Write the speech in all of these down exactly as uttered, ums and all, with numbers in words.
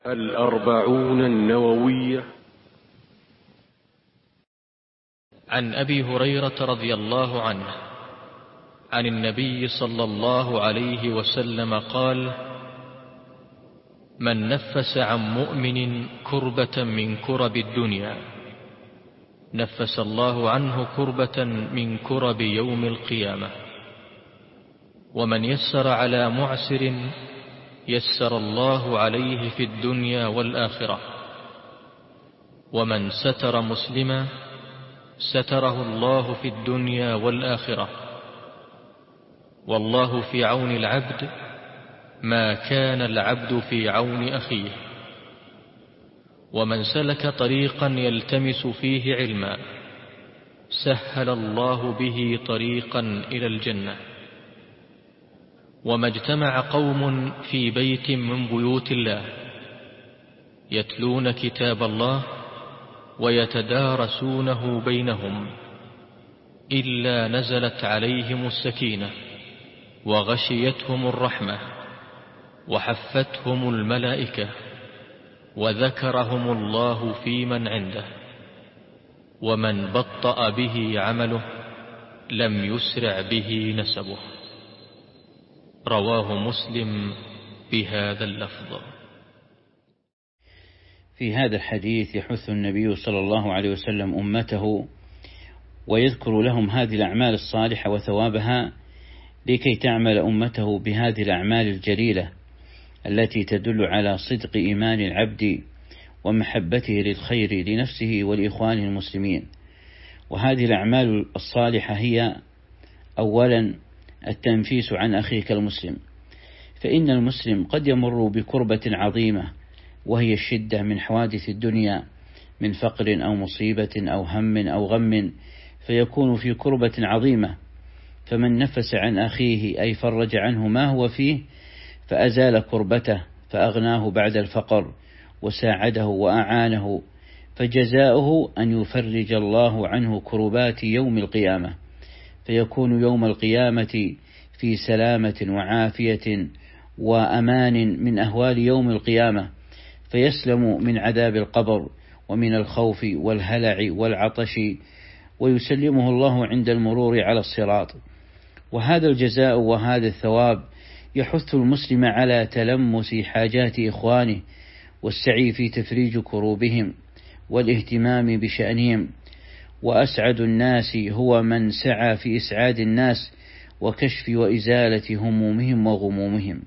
الأربعون النووية. عن أبي هريرة رضي الله عنه عن النبي صلى الله عليه وسلم قال: من نفس عن مؤمن كربة من كرب الدنيا نفس الله عنه كربة من كرب يوم القيامة. ومن يسر على معسر يسر الله عليه في الدنيا والآخرة. ومن ستر مسلما ستره الله في الدنيا والآخرة. والله في عون العبد ما كان العبد في عون أخيه. ومن سلك طريقا يلتمس فيه علما سهل الله به طريقا إلى الجنة. وما اجتمع قوم في بيت من بيوت الله يتلون كتاب الله ويتدارسونه بينهم إلا نزلت عليهم السكينة وغشيتهم الرحمة وحفتهم الملائكة وذكرهم الله في من عنده. ومن بطأ به عمله لم يسرع به نسبه. رواه مسلم بهذا اللفظ. في هذا الحديث يحث النبي صلى الله عليه وسلم أمته ويذكر لهم هذه الأعمال الصالحة وثوابها لكي تعمل أمته بهذه الأعمال الجليلة التي تدل على صدق إيمان العبد ومحبته للخير لنفسه والإخوان المسلمين. وهذه الأعمال الصالحة هي: أولا التنفيس عن أخيك المسلم، فإن المسلم قد يمر بكربة عظيمة وهي الشدة من حوادث الدنيا من فقر أو مصيبة أو هم أو غم، فيكون في كربة عظيمة. فمن نفس عن أخيه أي فرج عنه ما هو فيه فأزال كربته فأغناه بعد الفقر وساعده وأعانه، فجزاؤه أن يفرج الله عنه كربات يوم القيامة، فيكون يوم القيامة في سلامة وعافية وأمان من أهوال يوم القيامة، فيسلم من عذاب القبر ومن الخوف والهلع والعطش، ويسلمه الله عند المرور على الصراط. وهذا الجزاء وهذا الثواب يحث المسلم على تلمس حاجات إخوانه والسعي في تفريج كروبهم والاهتمام بشأنهم. وأسعد الناس هو من سعى في إسعاد الناس وكشف وإزالة همومهم وغمومهم.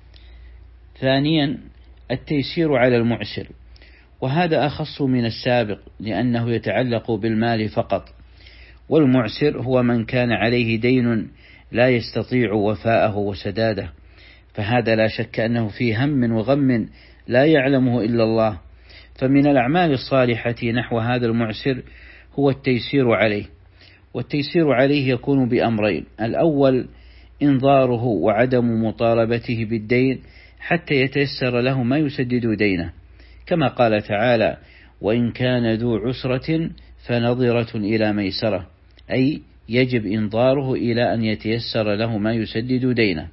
ثانيا التيسير على المعسر، وهذا أخص من السابق لأنه يتعلق بالمال فقط. والمعسر هو من كان عليه دين لا يستطيع وفاءه وسداده، فهذا لا شك أنه في هم وغم لا يعلمه إلا الله. فمن الأعمال الصالحة نحو هذا المعسر هو التيسير عليه. والتيسير عليه يكون بأمرين: الأول إنظاره وعدم مطالبته بالدين حتى يتيسر له ما يسدد دينه، كما قال تعالى: وإن كان ذو عسرة فنظرة إلى ميسرة، أي يجب إنظاره إلى أن يتيسر له ما يسدد دينه.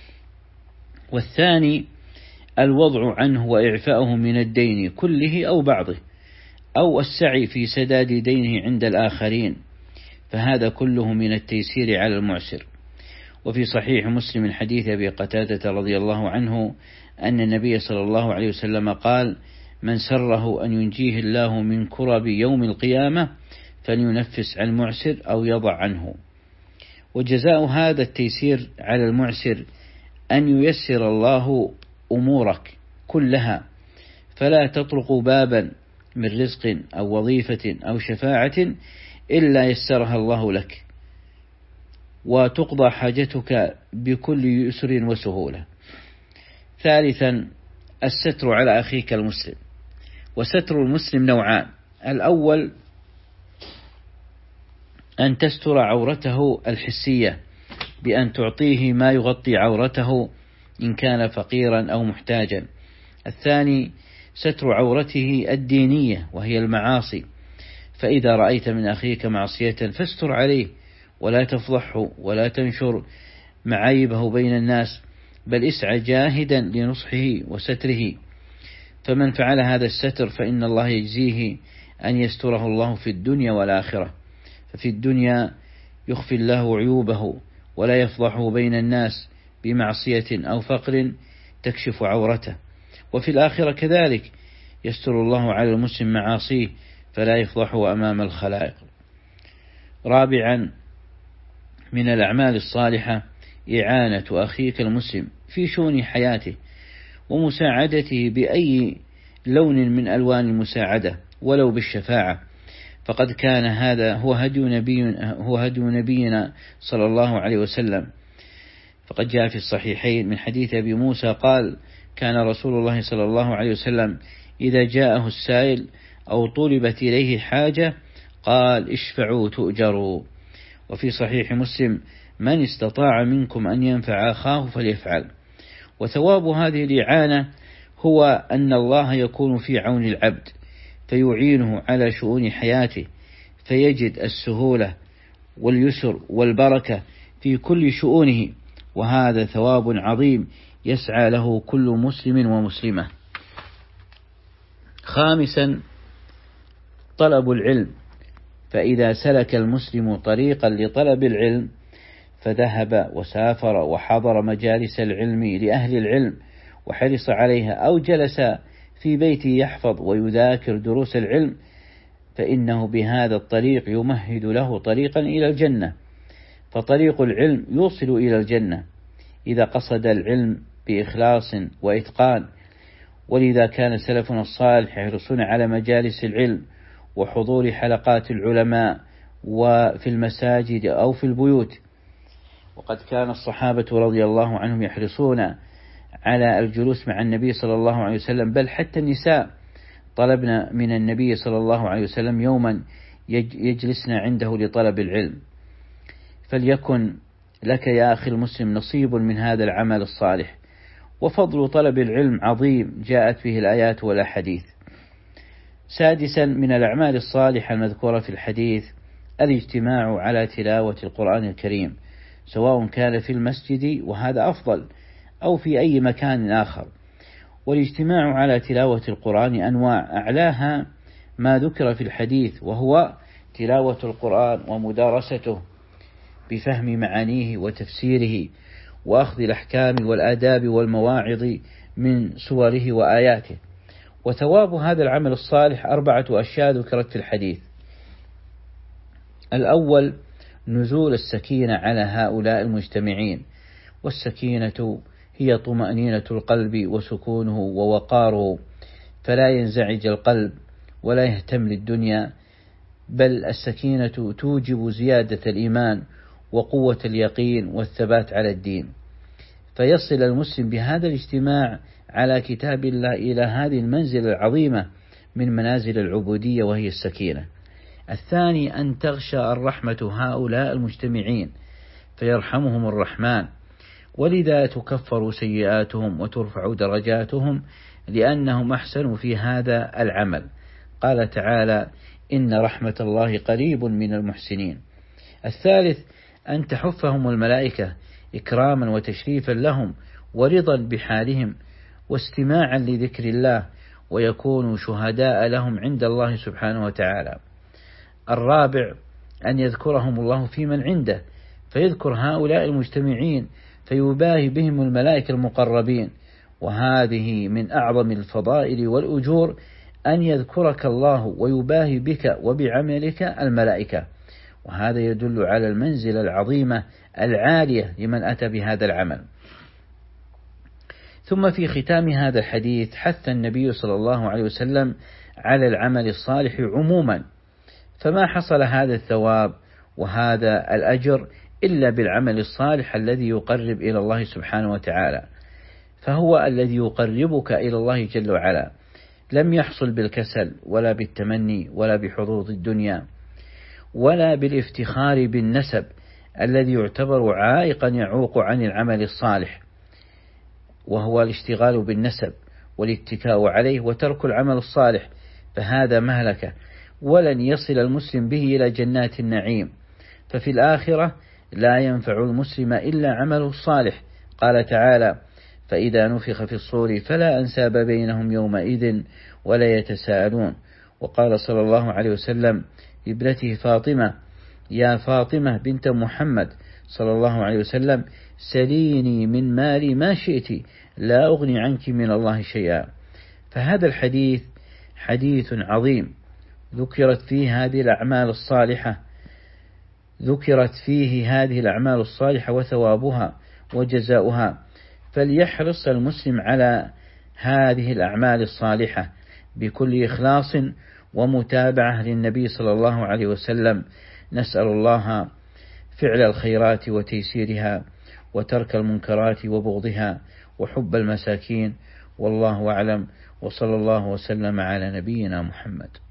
والثاني الوضع عنه وإعفاؤه من الدين كله أو بعضه، أو السعي في سداد دينه عند الآخرين، فهذا كله من التيسير على المعسر. وفي صحيح مسلم من حديث أبي قتادة رضي الله عنه أن النبي صلى الله عليه وسلم قال: من سره أن ينجيه الله من كرب يوم القيامة فلينفس عن المعسر أو يضع عنه. وجزاء هذا التيسير على المعسر أن ييسر الله أمورك كلها، فلا تطرق بابا من رزق أو وظيفة أو شفاعة إلا يسرها الله لك، وتقضى حاجتك بكل يسر وسهولة. ثالثا الستر على أخيك المسلم. وستر المسلم نوعان: الأول أن تستر عورته الحسية بأن تعطيه ما يغطي عورته إن كان فقيرا أو محتاجا. الثاني ستر عورته الدينية وهي المعاصي، فإذا رأيت من أخيك معصية فاستر عليه ولا تفضحه ولا تنشر معايبه بين الناس، بل اسعى جاهدا لنصحه وستره، فمن فعل هذا الستر فإن الله يجزيه أن يستره الله في الدنيا والآخرة. ففي الدنيا يخفي الله عيوبه ولا يفضحه بين الناس بمعصية أو فقر تكشف عورته، وفي الآخرة كذلك يستر الله على المسلم معاصيه فلا يفضحه أمام الخلائق. رابعا، من الأعمال الصالحة إعانة أخيك المسلم في شؤون حياته ومساعدته بأي لون من ألوان المساعدة ولو بالشفاعة، فقد كان هذا هو هدي نبي هو هدي نبينا صلى الله عليه وسلم. فقد جاء في الصحيحين من حديث أبي موسى قال: كان رسول الله صلى الله عليه وسلم إذا جاءه السائل أو طلبت إليه حاجة قال: اشفعوا تؤجروا. وفي صحيح مسلم: من استطاع منكم أن ينفع أخاه فليفعل. وثواب هذه الإعانة هو أن الله يكون في عون العبد فيعينه على شؤون حياته، فيجد السهولة واليسر والبركة في كل شؤونه، وهذا ثواب عظيم يسعى له كل مسلم ومسلمة. خامسا، طلب العلم، فإذا سلك المسلم طريقا لطلب العلم فذهب وسافر وحضر مجالس العلم لأهل العلم وحرص عليها، أو جلس في بيته يحفظ ويذاكر دروس العلم، فإنه بهذا الطريق يمهد له طريقا إلى الجنة. فطريق العلم يوصل إلى الجنة إذا قصد العلم بإخلاص وإتقان. ولذا كان سلفنا الصالح يحرصون على مجالس العلم وحضور حلقات العلماء وفي المساجد أو في البيوت. وقد كان الصحابة رضي الله عنهم يحرصون على الجلوس مع النبي صلى الله عليه وسلم، بل حتى النساء طلبنا من النبي صلى الله عليه وسلم يوما يجلسن عنده لطلب العلم. فليكن لك يا أخي المسلم نصيب من هذا العمل الصالح، وفضل طلب العلم عظيم جاءت به الآيات والأحاديث. سادسا، من الأعمال الصالحة المذكورة في الحديث الاجتماع على تلاوة القرآن الكريم، سواء كان في المسجد وهذا أفضل أو في أي مكان آخر. والاجتماع على تلاوة القرآن أنواع، أعلاها ما ذكر في الحديث وهو تلاوة القرآن ومدارسته بفهم معانيه وتفسيره وأخذ الأحكام والآداب والمواعظ من سوره وآياته. وثواب هذا العمل الصالح أربعة أشياء ذكرت في الحديث. الأول، نزول السكينة على هؤلاء المجتمعين، والسكينة هي طمأنينة القلب وسكونه ووقاره، فلا ينزعج القلب ولا يهتم للدنيا، بل السكينة توجب زيادة الإيمان وقوة اليقين والثبات على الدين، فيصل المسلم بهذا الاجتماع على كتاب الله إلى هذه المنزلة العظيمة من منازل العبودية وهي السكينة. الثاني، أن تغشى الرحمة هؤلاء المجتمعين فيرحمهم الرحمن، ولذا تكفر سيئاتهم وترفع درجاتهم لأنهم أحسنوا في هذا العمل. قال تعالى: إن رحمة الله قريب من المحسنين. الثالث، أن تحفهم الملائكة إكراما وتشريفا لهم ورضا بحالهم واستماعا لذكر الله، ويكونوا شهداء لهم عند الله سبحانه وتعالى. الرابع، أن يذكرهم الله في من عنده فيذكر هؤلاء المجتمعين فيباهي بهم الملائكة المقربين، وهذه من أعظم الفضائل والأجور أن يذكرك الله ويباهي بك وبعملك الملائكة، وهذا يدل على المنزلة العظيمة العالية لمن أتى بهذا العمل. ثم في ختام هذا الحديث حث النبي صلى الله عليه وسلم على العمل الصالح عموما، فما حصل هذا الثواب وهذا الأجر إلا بالعمل الصالح الذي يقرب إلى الله سبحانه وتعالى، فهو الذي يقربك إلى الله جل وعلا، لم يحصل بالكسل ولا بالتمني ولا بحظوظ الدنيا ولا بالافتخار بالنسب الذي يعتبر عائقا يعوق عن العمل الصالح، وهو الاشتغال بالنسب والاتكاء عليه وترك العمل الصالح، فهذا مهلكة ولن يصل المسلم به إلى جنات النعيم. ففي الآخرة لا ينفع المسلم إلا عمله الصالح. قال تعالى: فإذا نفخ في الصور فلا أنساب بينهم يومئذ ولا يتساءلون. وقال صلى الله عليه وسلم لابنته فاطمة: يا فاطمة بنت محمد صلى الله عليه وسلم، سليني من مالي ما شئت لا أغني عنك من الله شيئا. فهذا الحديث حديث عظيم ذكرت فيه هذه الأعمال الصالحة ذكرت فيه هذه الأعمال الصالحة وثوابها وجزاؤها، فليحرص المسلم على هذه الأعمال الصالحة بكل إخلاص ومتابعة للنبي صلى الله عليه وسلم. نسأل الله فعل الخيرات وتيسيرها وترك المنكرات وبغضها وحب المساكين، والله أعلم، وصلى الله وسلم على نبينا محمد.